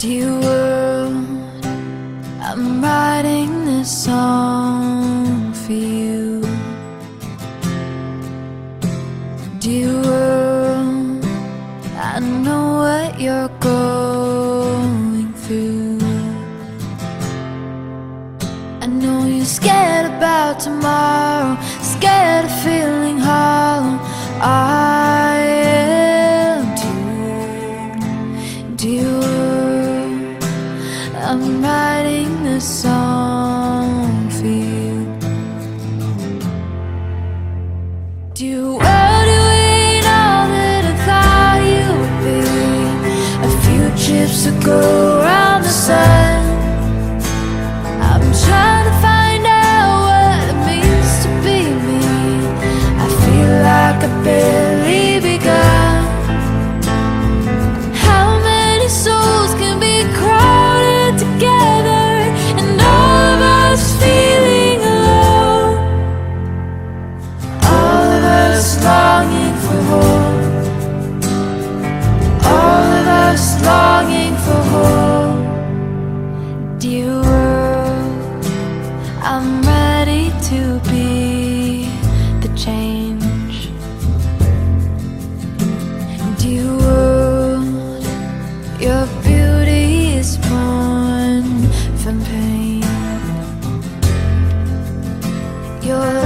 Dear world, I'm writing this song for you. Dear world, I know what you're going through. I know you're scared about tomorrow, scared of feeling hollow. I am too. Dear world, I'm writing this song for you. Dear world, you ain't all that I thought you would be. A few trips to go around the sun. I'm trying to find out what it means to be me. I feel like I barely begun. How many souls can be crowded together, and all of us feeling alone? All of us longing for hope. All of us longing for hope. Dear world, I'm ready to be the change. Dear world, your beauty is born from pain. Your